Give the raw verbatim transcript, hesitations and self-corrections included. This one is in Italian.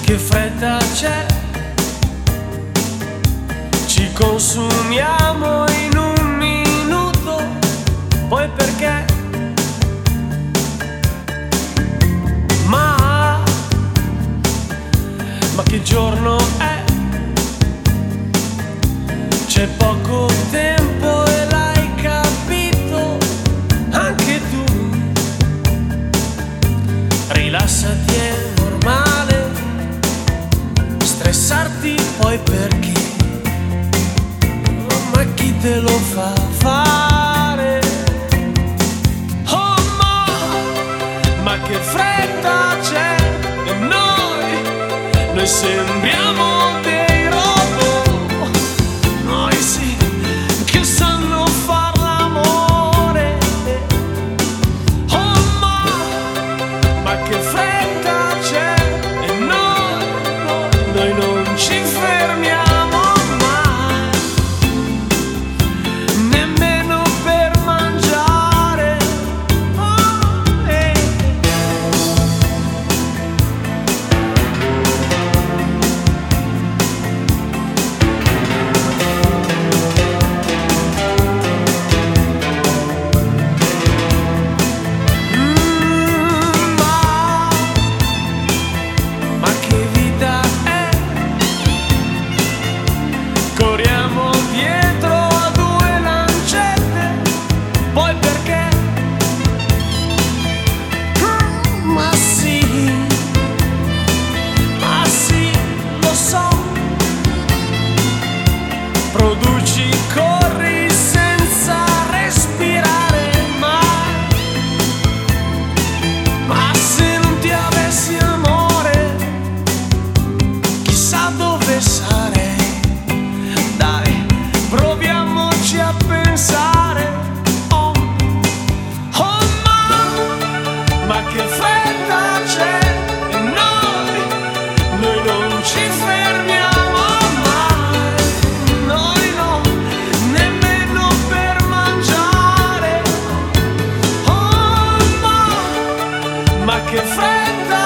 che fretta c'è, ci consumiamo in un minuto, poi perché? Ma, ma che giorno è? C'è poco tempo e l'hai capito anche tu. Rilassati, è normale stressarti, poi perché? Ma chi te lo fa fare? Oh ma, ma che fretta c'è, e noi, noi sembriamo dei robot, noi sì, che sanno far l'amore. Oh ma, ma che fretta c'è, e noi, noi, noi non ci fermiamo mai, nemmeno per mangiare. Oh, eh. Mm, ma, ma che vita è? Corriamo dietro a due lancette, poi perché? Mm, ma sì, ma sì, lo so. Produci, corri senza respirare mai. Ma se non ti avessi amore, chissà dove sarei. Dai, proviamoci a pensare. Oh, oh ma, ma che fretta c'è, e noi, noi non ci fermiamo mai, noi no, nemmeno per mangiare. Oh ma, ma che fretta